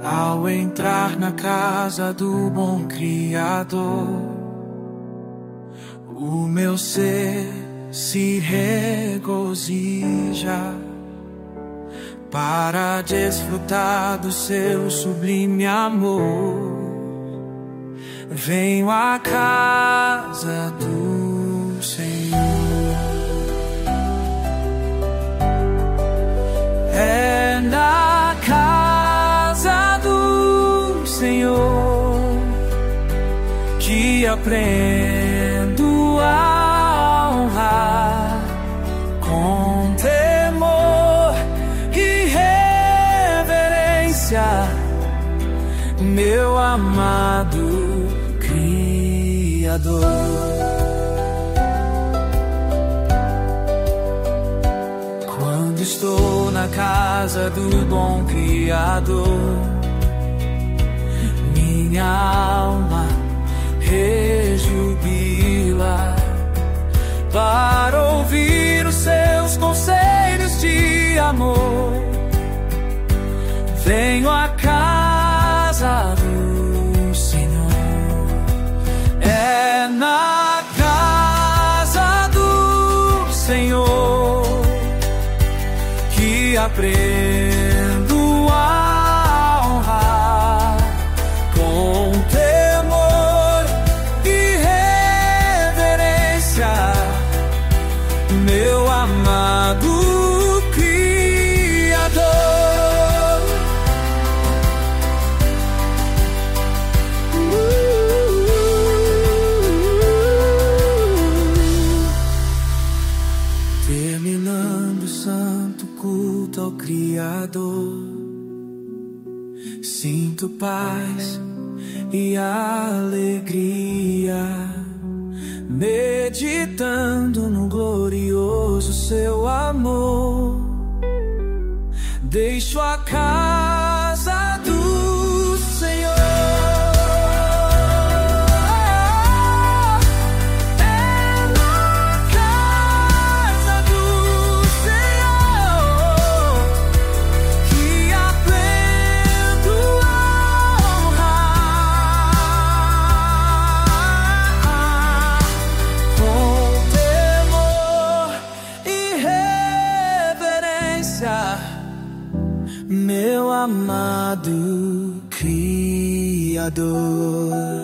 Ao entrar na casa do bom Criador, o meu ser se regozija para desfrutar do seu sublime amor. Venho à casa do Senhor. É na casa do Senhor que aprendo a honrar com temor e reverência meu amado Criador. Quando estou na casa do bom Criador, minha alma rejubila para ouvir os seus conselhos de amor. Venho à casa do Senhor. É na casa do Senhor que aprendo a honrar com temor e reverência meu amado Criador. Terminando o santo culto ao Criador, sinto paz e alegria, meditando no glorioso seu amor. Deixo a casa do Senhor. Meu amado Criador.